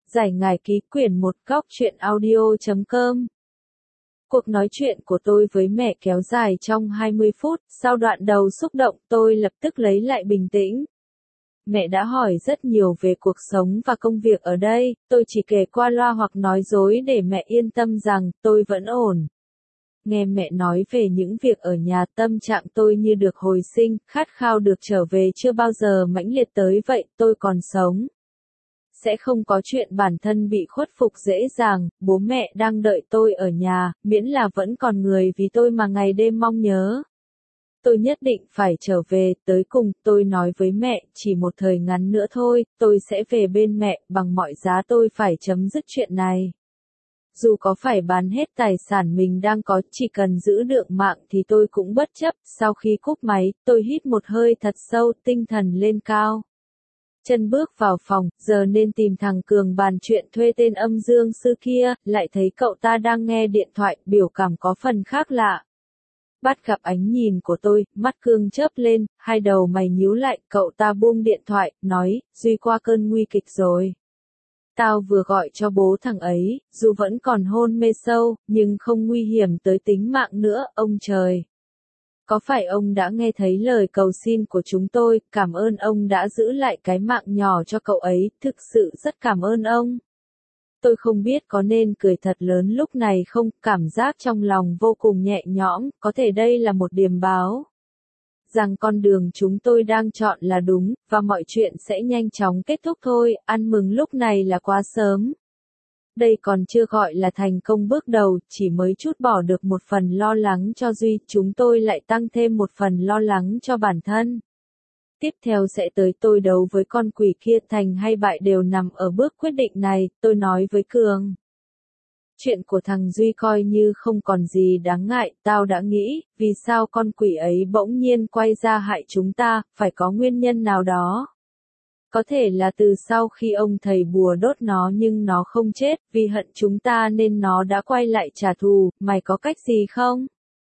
Giải ngải ký quyển 1 góc truyện audio.com. Cuộc nói chuyện của tôi với mẹ kéo dài trong 20 phút, sau đoạn đầu xúc động tôi lập tức lấy lại bình tĩnh. Mẹ đã hỏi rất nhiều về cuộc sống và công việc ở đây, tôi chỉ kể qua loa hoặc nói dối để mẹ yên tâm rằng tôi vẫn ổn. Nghe mẹ nói về những việc ở nhà, tâm trạng tôi như được hồi sinh, khát khao được trở về chưa bao giờ mãnh liệt tới vậy, tôi còn sống. Sẽ không có chuyện bản thân bị khuất phục dễ dàng, bố mẹ đang đợi tôi ở nhà, miễn là vẫn còn người vì tôi mà ngày đêm mong nhớ. Tôi nhất định phải trở về, tới cùng, tôi nói với mẹ, chỉ một thời ngắn nữa thôi, tôi sẽ về bên mẹ, bằng mọi giá tôi phải chấm dứt chuyện này. Dù có phải bán hết tài sản mình đang có, chỉ cần giữ được mạng thì tôi cũng bất chấp. Sau khi cúp máy, tôi hít một hơi thật sâu, tinh thần lên cao. Chân bước vào phòng, giờ nên tìm thằng Cường bàn chuyện thuê tên âm dương sư kia, lại thấy cậu ta đang nghe điện thoại, biểu cảm có phần khác lạ. Bắt gặp ánh nhìn của tôi, mắt Cương chớp lên, hai đầu mày nhíu lại, cậu ta buông điện thoại, nói, Duy qua cơn nguy kịch rồi. Tao vừa gọi cho bố thằng ấy, dù vẫn còn hôn mê sâu, nhưng không nguy hiểm tới tính mạng nữa, ông trời. Có phải ông đã nghe thấy lời cầu xin của chúng tôi, cảm ơn ông đã giữ lại cái mạng nhỏ cho cậu ấy, thực sự rất cảm ơn ông. Tôi không biết có nên cười thật lớn lúc này không, cảm giác trong lòng vô cùng nhẹ nhõm, có thể đây là một điềm báo. Rằng con đường chúng tôi đang chọn là đúng, và mọi chuyện sẽ nhanh chóng kết thúc thôi, ăn mừng lúc này là quá sớm. Đây còn chưa gọi là thành công bước đầu, chỉ mới chút bỏ được một phần lo lắng cho Duy, chúng tôi lại tăng thêm một phần lo lắng cho bản thân. Tiếp theo sẽ tới tôi đấu với con quỷ kia, thành hay bại đều nằm ở bước quyết định này, tôi nói với Cường. Chuyện của thằng Duy coi như không còn gì đáng ngại, tao đã nghĩ, vì sao con quỷ ấy bỗng nhiên quay ra hại chúng ta, phải có nguyên nhân nào đó. Có thể là từ sau khi ông thầy bùa đốt nó nhưng nó không chết, vì hận chúng ta nên nó đã quay lại trả thù, mày có cách gì không?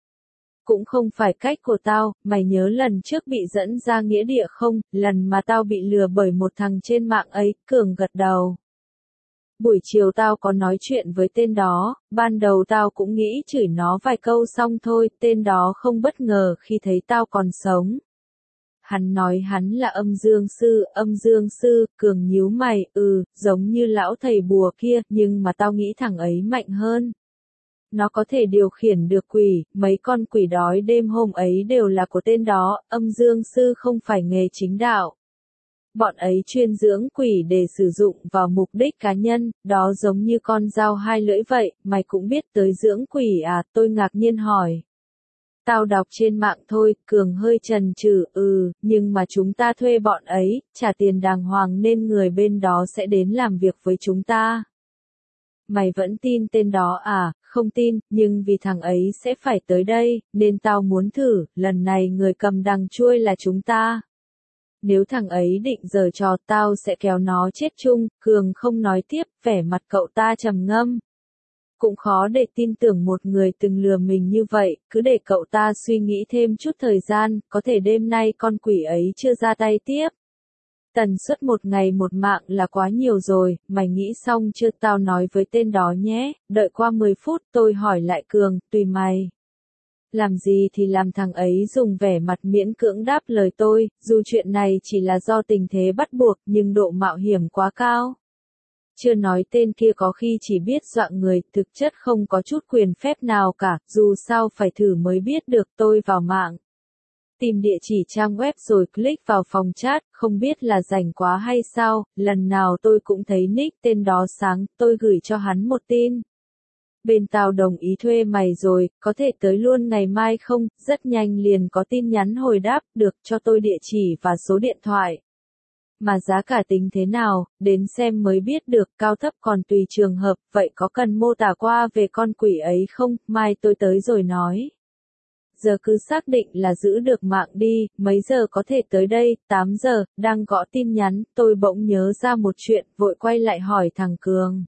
Cũng không phải cách của tao, mày nhớ lần trước bị dẫn ra nghĩa địa không, lần mà tao bị lừa bởi một thằng trên mạng ấy, Cường gật đầu. Buổi chiều tao có nói chuyện với tên đó, ban đầu tao cũng nghĩ chửi nó vài câu xong thôi, tên đó không bất ngờ khi thấy tao còn sống. Hắn nói hắn là âm dương sư, Cường nhíu mày, giống như lão thầy bùa kia, nhưng mà tao nghĩ thằng ấy mạnh hơn. Nó có thể điều khiển được quỷ, mấy con quỷ đói đêm hôm ấy đều là của tên đó, âm dương sư không phải nghề chính đạo. Bọn ấy chuyên dưỡng quỷ để sử dụng vào mục đích cá nhân, đó giống như con dao hai lưỡi vậy, mày cũng biết tới dưỡng quỷ à, tôi ngạc nhiên hỏi. Tao đọc trên mạng thôi, Cường hơi chần chừ, nhưng mà chúng ta thuê bọn ấy, trả tiền đàng hoàng nên người bên đó sẽ đến làm việc với chúng ta. Mày vẫn tin tên đó à? Không tin, nhưng vì thằng ấy sẽ phải tới đây, nên tao muốn thử, lần này người cầm đằng chuôi là chúng ta. Nếu thằng ấy định giở trò tao sẽ kéo nó chết chung, Cường không nói tiếp, vẻ mặt cậu ta trầm ngâm. Cũng khó để tin tưởng một người từng lừa mình như vậy, cứ để cậu ta suy nghĩ thêm chút thời gian, có thể đêm nay con quỷ ấy chưa ra tay tiếp. Tần suất một ngày một mạng là quá nhiều rồi, mày nghĩ xong chưa, tao nói với tên đó nhé, đợi qua 10 phút tôi hỏi lại Cường, tùy mày. Làm gì thì làm, thằng ấy dùng vẻ mặt miễn cưỡng đáp lời tôi, dù chuyện này chỉ là do tình thế bắt buộc nhưng độ mạo hiểm quá cao. Chưa nói tên kia có khi chỉ biết dọa người, thực chất không có chút quyền phép nào cả, dù sao phải thử mới biết được. Tôi vào mạng. Tìm địa chỉ trang web rồi click vào phòng chat, không biết là rảnh quá hay sao, lần nào tôi cũng thấy nick tên đó sáng, tôi gửi cho hắn một tin. Bên tao đồng ý thuê mày rồi, có thể tới luôn ngày mai không, rất nhanh liền có tin nhắn hồi đáp, được, cho tôi địa chỉ và số điện thoại. Mà giá cả tính thế nào, đến xem mới biết được, cao thấp còn tùy trường hợp, vậy có cần mô tả qua về con quỷ ấy không, mai tôi tới rồi nói. Giờ cứ xác định là giữ được mạng đi, mấy giờ có thể tới đây, 8 giờ, đang gõ tin nhắn, tôi bỗng nhớ ra một chuyện, vội quay lại hỏi thằng Cường.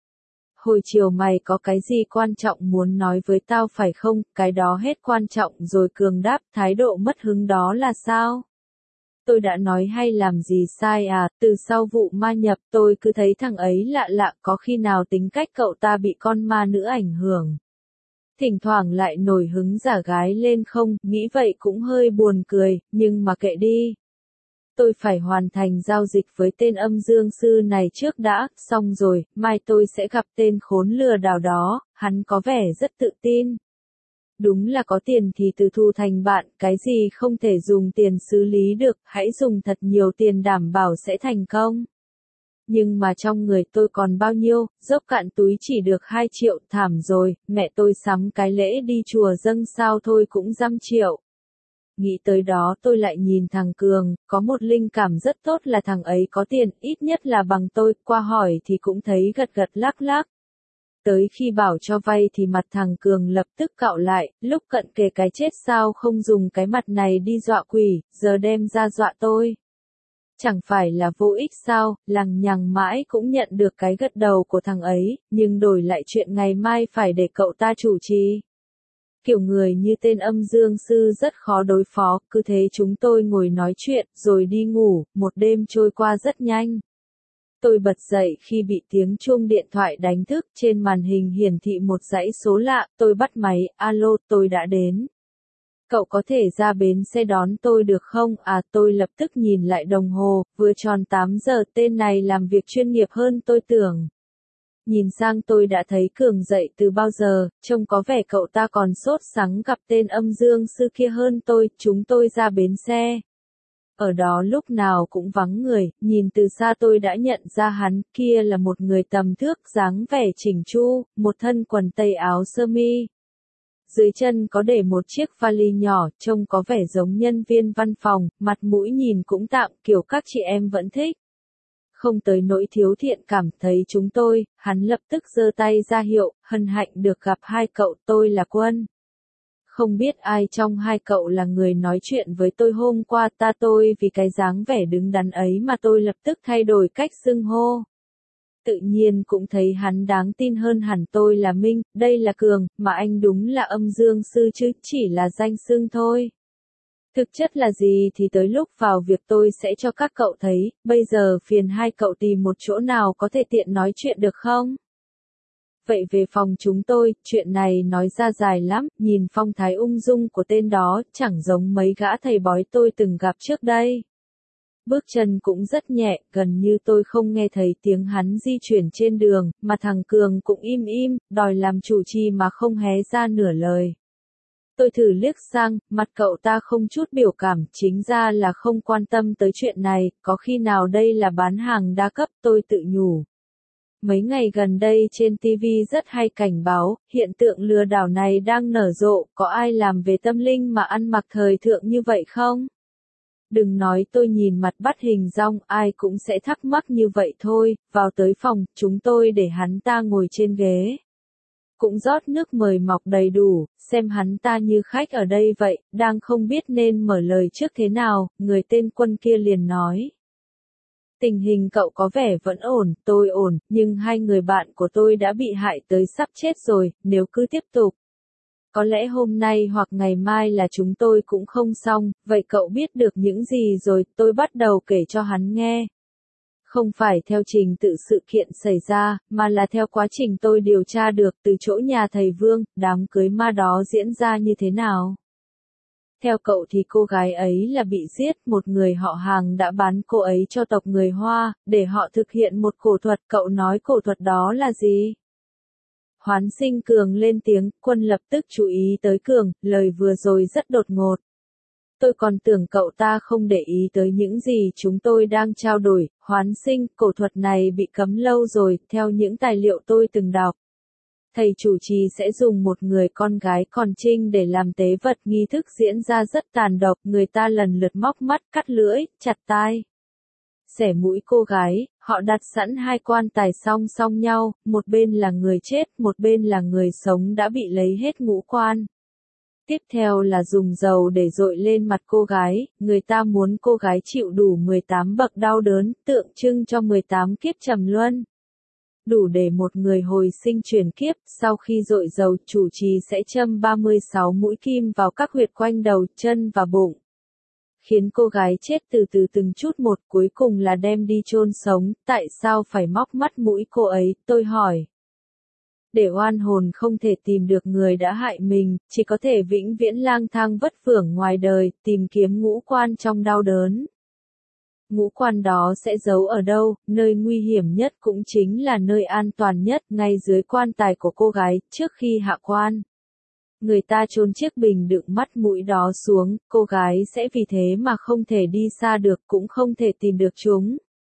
Hồi chiều mày có cái gì quan trọng muốn nói với tao phải không, cái đó hết quan trọng rồi, Cường đáp, thái độ mất hứng đó là sao? Tôi đã nói hay làm gì sai à, từ sau vụ ma nhập tôi cứ thấy thằng ấy lạ lạ, có khi nào tính cách cậu ta bị con ma nữ ảnh hưởng. Thỉnh thoảng lại nổi hứng giả gái lên không, nghĩ vậy cũng hơi buồn cười, nhưng mà kệ đi. Tôi phải hoàn thành giao dịch với tên âm dương sư này trước đã, xong rồi, mai tôi sẽ gặp tên khốn lừa đảo đó, hắn có vẻ rất tự tin. Đúng là có tiền thì từ thu thành bạn, cái gì không thể dùng tiền xử lý được, hãy dùng thật nhiều tiền đảm bảo sẽ thành công. Nhưng mà trong người tôi còn bao nhiêu, dốc cạn túi chỉ được 2 triệu, thảm rồi, mẹ tôi sắm cái lễ đi chùa dâng sao thôi cũng 5 triệu. Nghĩ tới đó tôi lại nhìn thằng Cường, có một linh cảm rất tốt là thằng ấy có tiền, ít nhất là bằng tôi, qua hỏi thì cũng thấy gật gật lắc lắc. Tới khi bảo cho vay thì mặt thằng Cường lập tức cạo lại, lúc cận kề cái chết sao không dùng cái mặt này đi dọa quỷ, giờ đem ra dọa tôi. Chẳng phải là vô ích sao, lằng nhằng mãi cũng nhận được cái gật đầu của thằng ấy, nhưng đổi lại chuyện ngày mai phải để cậu ta chủ trì. Kiểu người như tên âm dương sư rất khó đối phó, cứ thế chúng tôi ngồi nói chuyện, rồi đi ngủ, một đêm trôi qua rất nhanh. Tôi bật dậy khi bị tiếng chuông điện thoại đánh thức, trên màn hình hiển thị một dãy số lạ, tôi bắt máy, alo, tôi đã đến. Cậu có thể ra bến xe đón tôi được không? À, tôi lập tức nhìn lại đồng hồ, vừa tròn 8 giờ, tên này làm việc chuyên nghiệp hơn tôi tưởng. Nhìn sang tôi đã thấy Cường dậy từ bao giờ, trông có vẻ cậu ta còn sốt sắng gặp tên âm dương sư kia hơn tôi, chúng tôi ra bến xe. Ở đó lúc nào cũng vắng người, nhìn từ xa tôi đã nhận ra hắn, kia là một người tầm thước, dáng vẻ chỉnh chu, một thân quần tây áo sơ mi. Dưới chân có để một chiếc vali nhỏ, trông có vẻ giống nhân viên văn phòng, mặt mũi nhìn cũng tạm, kiểu các chị em vẫn thích. Không tới nỗi thiếu thiện cảm, thấy chúng tôi, hắn lập tức giơ tay ra hiệu, hân hạnh được gặp hai cậu, tôi là Quân. Không biết ai trong hai cậu là người nói chuyện với tôi hôm qua, tôi vì cái dáng vẻ đứng đắn ấy mà tôi lập tức thay đổi cách xưng hô. Tự nhiên cũng thấy hắn đáng tin hơn hẳn, tôi là Minh, đây là Cường, mà anh đúng là âm dương sư chứ, chỉ là danh xưng thôi. Thực chất là gì thì tới lúc vào việc tôi sẽ cho các cậu thấy, bây giờ phiền hai cậu tìm một chỗ nào có thể tiện nói chuyện được không? Vậy về phòng chúng tôi, chuyện này nói ra dài lắm, nhìn phong thái ung dung của tên đó, chẳng giống mấy gã thầy bói tôi từng gặp trước đây. Bước chân cũng rất nhẹ, gần như tôi không nghe thấy tiếng hắn di chuyển trên đường, mà thằng Cường cũng im im, đòi làm chủ trì mà không hé ra nửa lời. Tôi thử liếc sang, mặt cậu ta không chút biểu cảm, chính ra là không quan tâm tới chuyện này, có khi nào đây là bán hàng đa cấp, tôi tự nhủ. Mấy ngày gần đây trên TV rất hay cảnh báo, hiện tượng lừa đảo này đang nở rộ, có ai làm về tâm linh mà ăn mặc thời thượng như vậy không? Đừng nói tôi nhìn mặt bắt hình dong, ai cũng sẽ thắc mắc như vậy thôi, vào tới phòng, chúng tôi để hắn ta ngồi trên ghế. Cũng rót nước mời mọc đầy đủ, xem hắn ta như khách ở đây vậy, đang không biết nên mở lời trước thế nào, người tên Quân kia liền nói. Tình hình cậu có vẻ vẫn ổn, tôi ổn, nhưng hai người bạn của tôi đã bị hại tới sắp chết rồi, nếu cứ tiếp tục. Có lẽ hôm nay hoặc ngày mai là chúng tôi cũng không xong, vậy cậu biết được những gì rồi, tôi bắt đầu kể cho hắn nghe. Không phải theo trình tự sự kiện xảy ra, mà là theo quá trình tôi điều tra được từ chỗ nhà thầy Vương, đám cưới ma đó diễn ra như thế nào. Theo cậu thì cô gái ấy là bị giết, một người họ hàng đã bán cô ấy cho tộc người Hoa, để họ thực hiện một cổ thuật, cậu nói cổ thuật đó là gì? Hoán Sinh Cường lên tiếng, Quân lập tức chú ý tới Cường, lời vừa rồi rất đột ngột. Tôi còn tưởng cậu ta không để ý tới những gì chúng tôi đang trao đổi, Hoán Sinh, cổ thuật này bị cấm lâu rồi, theo những tài liệu tôi từng đọc. Thầy chủ trì sẽ dùng một người con gái còn trinh để làm tế vật, nghi thức diễn ra rất tàn độc, người ta lần lượt móc mắt, cắt lưỡi, chặt tai. Xẻ mũi cô gái, họ đặt sẵn hai quan tài song song nhau, một bên là người chết, một bên là người sống đã bị lấy hết ngũ quan. Tiếp theo là dùng dầu để dội lên mặt cô gái, người ta muốn cô gái chịu đủ 18 bậc đau đớn, tượng trưng cho 18 kiếp trầm luân. Đủ để một người hồi sinh chuyển kiếp, sau khi dội dầu, chủ trì sẽ châm 36 mũi kim vào các huyệt quanh đầu, chân và bụng. khiến cô gái chết từ từ từng chút một cuối cùng là đem đi chôn sống, tại sao phải móc mắt mũi cô ấy, tôi hỏi. Để oan hồn không thể tìm được người đã hại mình, chỉ có thể vĩnh viễn lang thang vất vưởng ngoài đời, tìm kiếm ngũ quan trong đau đớn. Ngũ quan đó sẽ giấu ở đâu, nơi nguy hiểm nhất cũng chính là nơi an toàn nhất, ngay dưới quan tài của cô gái, trước khi hạ quan. Người ta chôn chiếc bình đựng mắt mũi đó xuống, cô gái sẽ vì thế mà không thể đi xa được, cũng không thể tìm được chúng.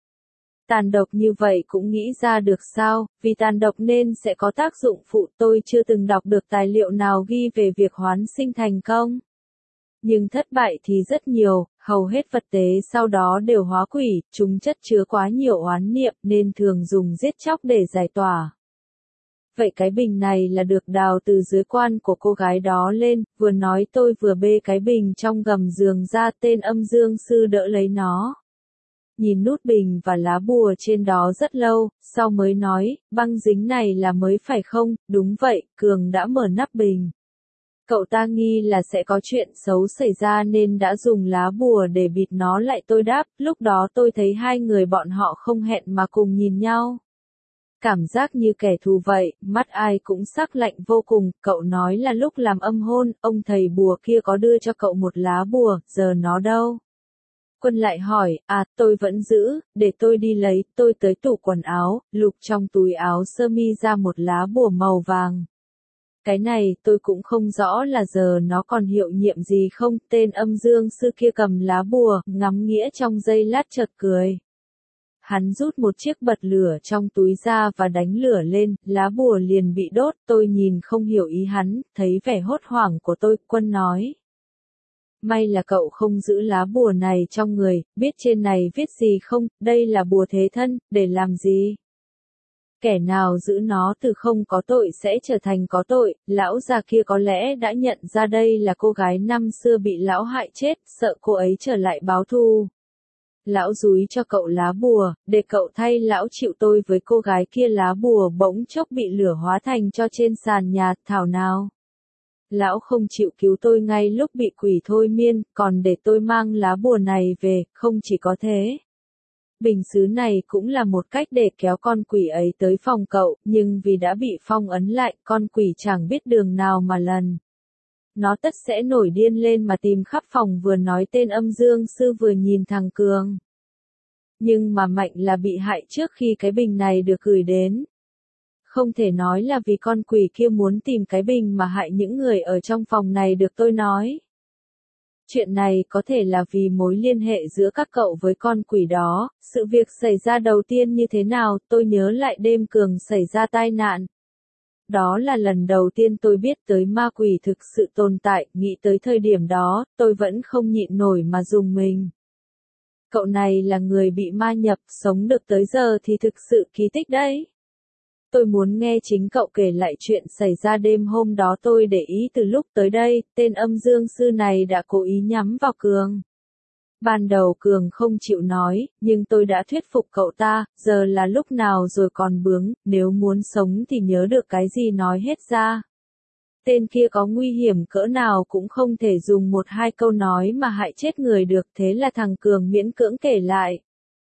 Tàn độc như vậy cũng nghĩ ra được sao, vì tàn độc nên sẽ có tác dụng phụ, tôi chưa từng đọc được tài liệu nào ghi về việc hoán sinh thành công. Nhưng thất bại thì rất nhiều, hầu hết vật tế sau đó đều hóa quỷ, chúng chất chứa quá nhiều oán niệm nên thường dùng giết chóc để giải tỏa. Vậy cái bình này là được đào từ dưới quan của cô gái đó lên, vừa nói tôi vừa bê cái bình trong gầm giường ra, tên âm dương sư đỡ lấy nó. Nhìn nút bình và lá bùa trên đó rất lâu, sau mới nói, băng dính này là mới phải không, đúng vậy, Cường đã mở nắp bình. Cậu ta nghi là sẽ có chuyện xấu xảy ra nên đã dùng lá bùa để bịt nó lại, tôi đáp, lúc đó tôi thấy hai người bọn họ không hẹn mà cùng nhìn nhau. Cảm giác như kẻ thù vậy, mắt ai cũng sắc lạnh vô cùng, cậu nói là lúc làm âm hôn, ông thầy bùa kia có đưa cho cậu một lá bùa, giờ nó đâu? Quân lại hỏi, tôi vẫn giữ, để tôi đi lấy, tôi tới tủ quần áo, lục trong túi áo sơ mi ra một lá bùa màu vàng. Cái này tôi cũng không rõ là giờ nó còn hiệu nhiệm gì không, tên âm dương sư kia cầm lá bùa, ngắm nghĩa trong giây lát chợt cười. Hắn rút một chiếc bật lửa trong túi ra và đánh lửa lên, lá bùa liền bị đốt, tôi nhìn không hiểu ý hắn, thấy vẻ hốt hoảng của tôi, Quân nói. May là cậu không giữ lá bùa này trong người, biết trên này viết gì không, đây là bùa thế thân, để làm gì? Kẻ nào giữ nó từ không có tội sẽ trở thành có tội, lão già kia có lẽ đã nhận ra đây là cô gái năm xưa bị lão hại chết, sợ cô ấy trở lại báo thù. Lão dúi cho cậu lá bùa, để cậu thay lão chịu, tôi với cô gái kia lá bùa bỗng chốc bị lửa hóa thành cho trên sàn nhà, thảo nào. Lão không chịu cứu tôi ngay lúc bị quỷ thôi miên, còn để tôi mang lá bùa này về, không chỉ có thế. Bình sứ này cũng là một cách để kéo con quỷ ấy tới phòng cậu, nhưng vì đã bị phong ấn lại, con quỷ chẳng biết đường nào mà lần. Nó tất sẽ nổi điên lên mà tìm khắp phòng, vừa nói tên âm dương sư vừa nhìn thằng Cường. Nhưng mà Mạnh là bị hại trước khi cái bình này được gửi đến. Không thể nói là vì con quỷ kia muốn tìm cái bình mà hại những người ở trong phòng này được, tôi nói. Chuyện này có thể là vì mối liên hệ giữa các cậu với con quỷ đó, sự việc xảy ra đầu tiên như thế nào, tôi nhớ lại đêm Cường xảy ra tai nạn. Đó là lần đầu tiên tôi biết tới ma quỷ thực sự tồn tại, nghĩ tới thời điểm đó, tôi vẫn không nhịn nổi mà rùng mình. Cậu này là người bị ma nhập, sống được tới giờ thì thực sự kỳ tích đấy. Tôi muốn nghe chính cậu kể lại chuyện xảy ra đêm hôm đó, tôi để ý từ lúc tới đây, tên âm dương sư này đã cố ý nhắm vào Cường. Ban đầu Cường không chịu nói, nhưng tôi đã thuyết phục cậu ta, giờ là lúc nào rồi còn bướng, nếu muốn sống thì nhớ được cái gì nói hết ra. Tên kia có nguy hiểm cỡ nào cũng không thể dùng một hai câu nói mà hại chết người được, thế là thằng Cường miễn cưỡng kể lại.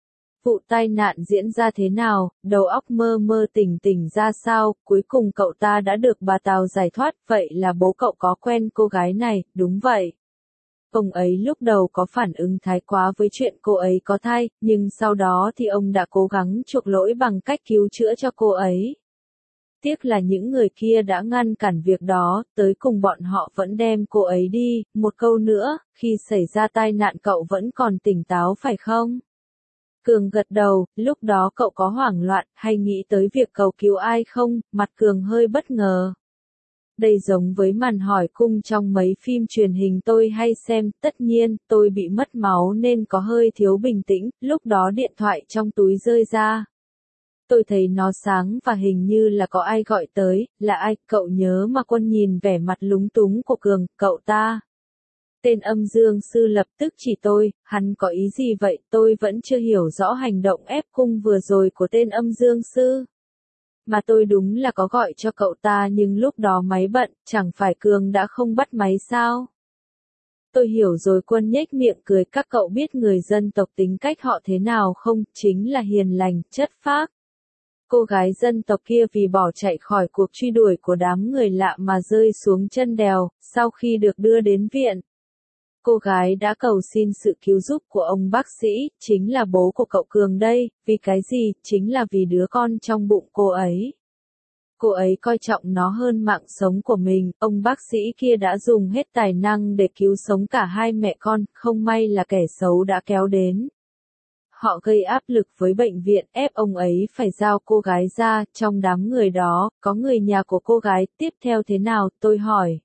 Vụ tai nạn diễn ra thế nào, đầu óc mơ mơ tỉnh tỉnh ra sao, cuối cùng cậu ta đã được bà Tào giải thoát, vậy là bố cậu có quen cô gái này, đúng vậy. Ông ấy lúc đầu có phản ứng thái quá với chuyện cô ấy có thai, nhưng sau đó thì ông đã cố gắng chuộc lỗi bằng cách cứu chữa cho cô ấy. Tiếc là những người kia đã ngăn cản việc đó, tới cùng bọn họ vẫn đem cô ấy đi, một câu nữa, khi xảy ra tai nạn cậu vẫn còn tỉnh táo phải không? Cường gật đầu, lúc đó cậu có hoảng loạn, hay nghĩ tới việc cầu cứu ai không, mặt Cường hơi bất ngờ. Đây giống với màn hỏi cung trong mấy phim truyền hình tôi hay xem, tất nhiên, tôi bị mất máu nên có hơi thiếu bình tĩnh, lúc đó điện thoại trong túi rơi ra. Tôi thấy nó sáng và hình như là có ai gọi tới, là ai, cậu nhớ mà? Quân nhìn vẻ mặt lúng túng của Cường, cậu ta. Tên âm dương sư lập tức chỉ tôi, hắn có ý gì vậy, tôi vẫn chưa hiểu rõ hành động ép cung vừa rồi của tên âm dương sư. Mà tôi đúng là có gọi cho cậu ta nhưng lúc đó máy bận, chẳng phải Cường đã không bắt máy sao? Tôi hiểu rồi. Quân nhếch miệng cười, các cậu biết người dân tộc tính cách họ thế nào không, chính là hiền lành, chất phác. Cô gái dân tộc kia vì bỏ chạy khỏi cuộc truy đuổi của đám người lạ mà rơi xuống chân đèo, sau khi được đưa đến viện. Cô gái đã cầu xin sự cứu giúp của ông bác sĩ, chính là bố của cậu Cường đây, vì cái gì, chính là vì đứa con trong bụng cô ấy. Cô ấy coi trọng nó hơn mạng sống của mình, ông bác sĩ kia đã dùng hết tài năng để cứu sống cả hai mẹ con, không may là kẻ xấu đã kéo đến. Họ gây áp lực với bệnh viện, ép ông ấy phải giao cô gái ra, trong đám người đó, có người nhà của cô gái, tiếp theo thế nào, tôi hỏi.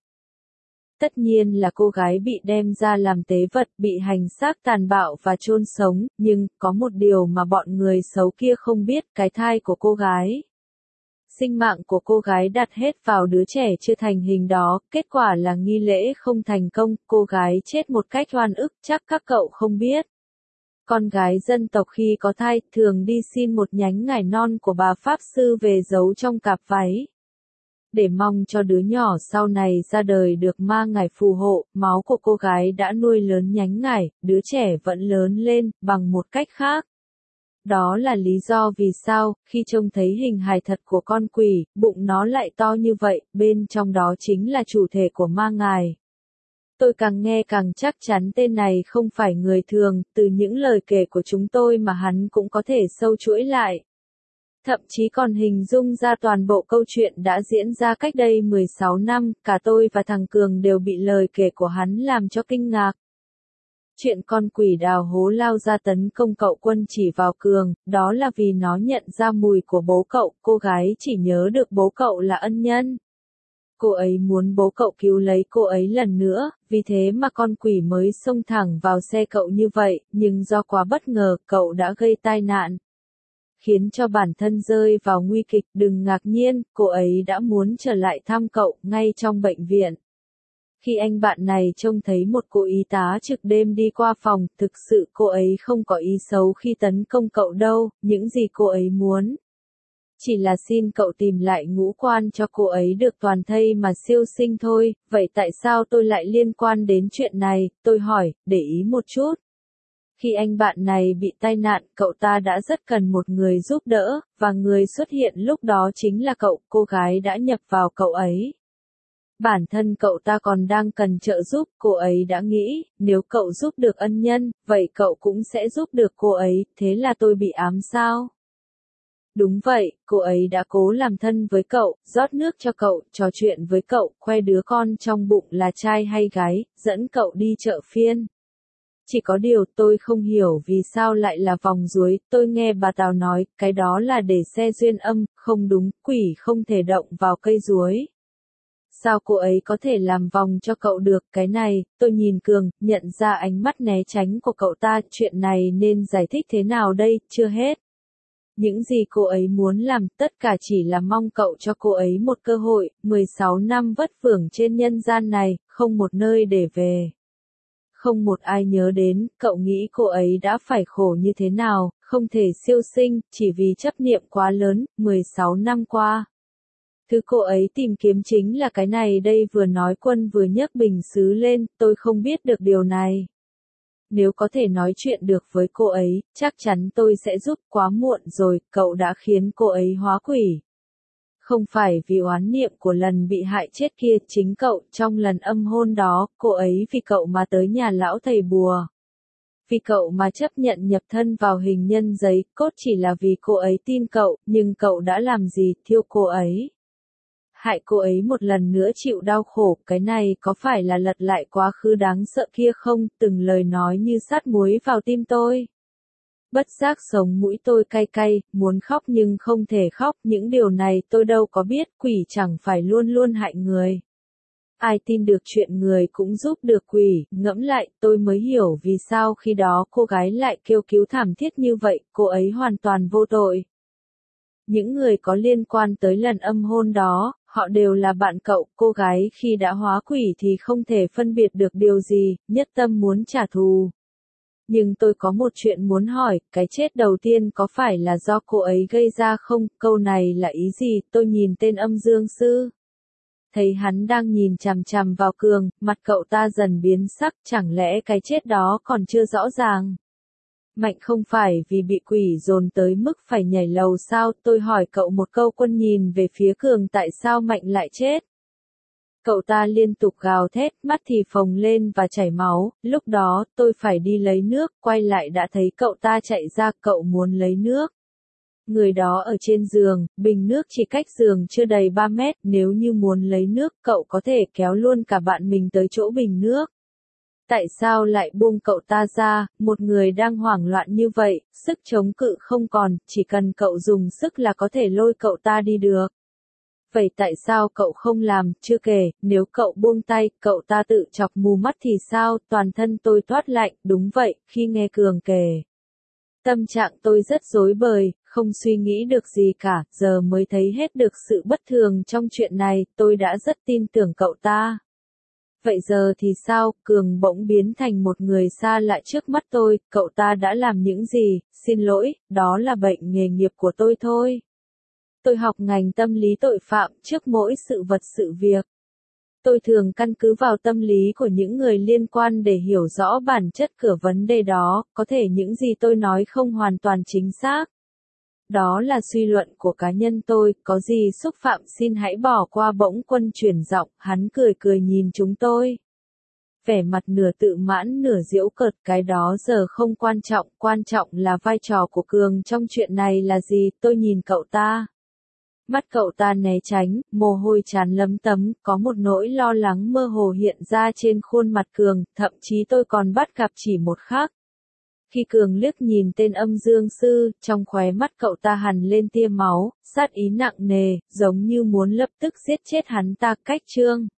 Tất nhiên là cô gái bị đem ra làm tế vật, bị hành xác tàn bạo và chôn sống, nhưng, có một điều mà bọn người xấu kia không biết, cái thai của cô gái. Sinh mạng của cô gái đặt hết vào đứa trẻ chưa thành hình đó, kết quả là nghi lễ không thành công, cô gái chết một cách oan ức, chắc các cậu không biết. Con gái dân tộc khi có thai, thường đi xin một nhánh ngải non của bà Pháp Sư về giấu trong cặp váy. Để mong cho đứa nhỏ sau này ra đời được ma ngải phù hộ, máu của cô gái đã nuôi lớn nhánh ngải, đứa trẻ vẫn lớn lên, bằng một cách khác. Đó là lý do vì sao, khi trông thấy hình hài thật của con quỷ, bụng nó lại to như vậy, bên trong đó chính là chủ thể của ma ngài. Tôi càng nghe càng chắc chắn tên này không phải người thường, từ những lời kể của chúng tôi mà hắn cũng có thể sâu chuỗi lại. Thậm chí còn hình dung ra toàn bộ câu chuyện đã diễn ra cách đây 16 năm, cả tôi và thằng Cường đều bị lời kể của hắn làm cho kinh ngạc. Chuyện con quỷ đào hố lao ra tấn công cậu Quân chỉ vào Cường, đó là vì nó nhận ra mùi của bố cậu, cô gái chỉ nhớ được bố cậu là ân nhân. Cô ấy muốn bố cậu cứu lấy cô ấy lần nữa, vì thế mà con quỷ mới xông thẳng vào xe cậu như vậy, nhưng do quá bất ngờ, cậu đã gây tai nạn. Khiến cho bản thân rơi vào nguy kịch, đừng ngạc nhiên, cô ấy đã muốn trở lại thăm cậu, ngay trong bệnh viện. Khi anh bạn này trông thấy một cô y tá trực đêm đi qua phòng, thực sự cô ấy không có ý xấu khi tấn công cậu đâu, những gì cô ấy muốn. Chỉ là xin cậu tìm lại ngũ quan cho cô ấy được toàn thây mà siêu sinh thôi, vậy tại sao tôi lại liên quan đến chuyện này, tôi hỏi, để ý một chút. Khi anh bạn này bị tai nạn, cậu ta đã rất cần một người giúp đỡ, và người xuất hiện lúc đó chính là cậu, cô gái đã nhập vào cậu ấy. Bản thân cậu ta còn đang cần trợ giúp, cô ấy đã nghĩ, nếu cậu giúp được ân nhân, vậy cậu cũng sẽ giúp được cô ấy, thế là tôi bị ám sao? Đúng vậy, cô ấy đã cố làm thân với cậu, rót nước cho cậu, trò chuyện với cậu, khoe đứa con trong bụng là trai hay gái, dẫn cậu đi chợ phiên. Chỉ có điều tôi không hiểu vì sao lại là vòng ruối, tôi nghe bà Tào nói, cái đó là để xe duyên âm, không đúng, quỷ không thể động vào cây ruối. Sao cô ấy có thể làm vòng cho cậu được, cái này, tôi nhìn Cường, nhận ra ánh mắt né tránh của cậu ta, chuyện này nên giải thích thế nào đây, chưa hết. Những gì cô ấy muốn làm, tất cả chỉ là mong cậu cho cô ấy một cơ hội, 16 năm vất vưởng trên nhân gian này, không một nơi để về. Không một ai nhớ đến, cậu nghĩ cô ấy đã phải khổ như thế nào, không thể siêu sinh, chỉ vì chấp niệm quá lớn, 16 năm qua. Thứ cô ấy tìm kiếm chính là cái này đây, vừa nói Quân vừa nhấc bình sứ lên, tôi không biết được điều này. Nếu có thể nói chuyện được với cô ấy, chắc chắn tôi sẽ giúp, quá muộn rồi, cậu đã khiến cô ấy hóa quỷ. Không phải vì oán niệm của lần bị hại chết kia, chính cậu, trong lần âm hôn đó, cô ấy vì cậu mà tới nhà lão thầy bùa. Vì cậu mà chấp nhận nhập thân vào hình nhân giấy, cốt chỉ là vì cô ấy tin cậu, nhưng cậu đã làm gì, thiêu cô ấy. Hại cô ấy một lần nữa chịu đau khổ, cái này có phải là lật lại quá khứ đáng sợ kia không, từng lời nói như sát muối vào tim tôi. Bất giác sống mũi tôi cay cay, muốn khóc nhưng không thể khóc, những điều này tôi đâu có biết, quỷ chẳng phải luôn luôn hại người. Ai tin được chuyện người cũng giúp được quỷ, ngẫm lại, tôi mới hiểu vì sao khi đó cô gái lại kêu cứu thảm thiết như vậy, cô ấy hoàn toàn vô tội. Những người có liên quan tới lần âm hôn đó, họ đều là bạn cậu, cô gái khi đã hóa quỷ thì không thể phân biệt được điều gì, nhất tâm muốn trả thù. Nhưng tôi có một chuyện muốn hỏi, cái chết đầu tiên có phải là do cô ấy gây ra không, câu này là ý gì, tôi nhìn tên âm dương sư. thấy hắn đang nhìn chằm chằm vào Cường, mặt cậu ta dần biến sắc, chẳng lẽ cái chết đó còn chưa rõ ràng. Mạnh không phải vì bị quỷ dồn tới mức phải nhảy lầu sao, tôi hỏi cậu một câu. Quân nhìn về phía Cường, tại sao Mạnh lại chết? Cậu ta liên tục gào thét, mắt thì phồng lên và chảy máu, lúc đó, tôi phải đi lấy nước, quay lại đã thấy cậu ta chạy ra, cậu muốn lấy nước. Người đó ở trên giường, bình nước chỉ cách giường chưa đầy 3 mét, nếu như muốn lấy nước, cậu có thể kéo luôn cả bạn mình tới chỗ bình nước. Tại sao lại buông cậu ta ra, một người đang hoảng loạn như vậy, sức chống cự không còn, chỉ cần cậu dùng sức là có thể lôi cậu ta đi được. Vậy tại sao cậu không làm, chưa kể, nếu cậu buông tay, cậu ta tự chọc mù mắt thì sao, toàn thân tôi toát lạnh, đúng vậy, khi nghe Cường kể. Tâm trạng tôi rất rối bời, không suy nghĩ được gì cả, giờ mới thấy hết được sự bất thường trong chuyện này, tôi đã rất tin tưởng cậu ta. Vậy giờ thì sao, Cường bỗng biến thành một người xa lạ trước mắt tôi, cậu ta đã làm những gì, xin lỗi, đó là bệnh nghề nghiệp của tôi thôi. Tôi học ngành tâm lý tội phạm, trước mỗi sự vật sự việc. Tôi thường căn cứ vào tâm lý của những người liên quan để hiểu rõ bản chất của vấn đề đó, có thể những gì tôi nói không hoàn toàn chính xác. Đó là suy luận của cá nhân tôi, có gì xúc phạm xin hãy bỏ qua. Bỗng Quân chuyển giọng, hắn cười cười nhìn chúng tôi. Vẻ mặt nửa tự mãn nửa giễu cợt, cái đó giờ không quan trọng là vai trò của Cường trong chuyện này là gì, tôi nhìn cậu ta. Mắt cậu ta né tránh, mồ hôi tràn lấm tấm, có một nỗi lo lắng mơ hồ hiện ra trên khuôn mặt Cường, thậm chí tôi còn bắt gặp chỉ một khắc. Khi Cường liếc nhìn tên Âm Dương Sư, trong khóe mắt cậu ta hằn lên tia máu, sát ý nặng nề, giống như muốn lập tức giết chết hắn ta. Cách chương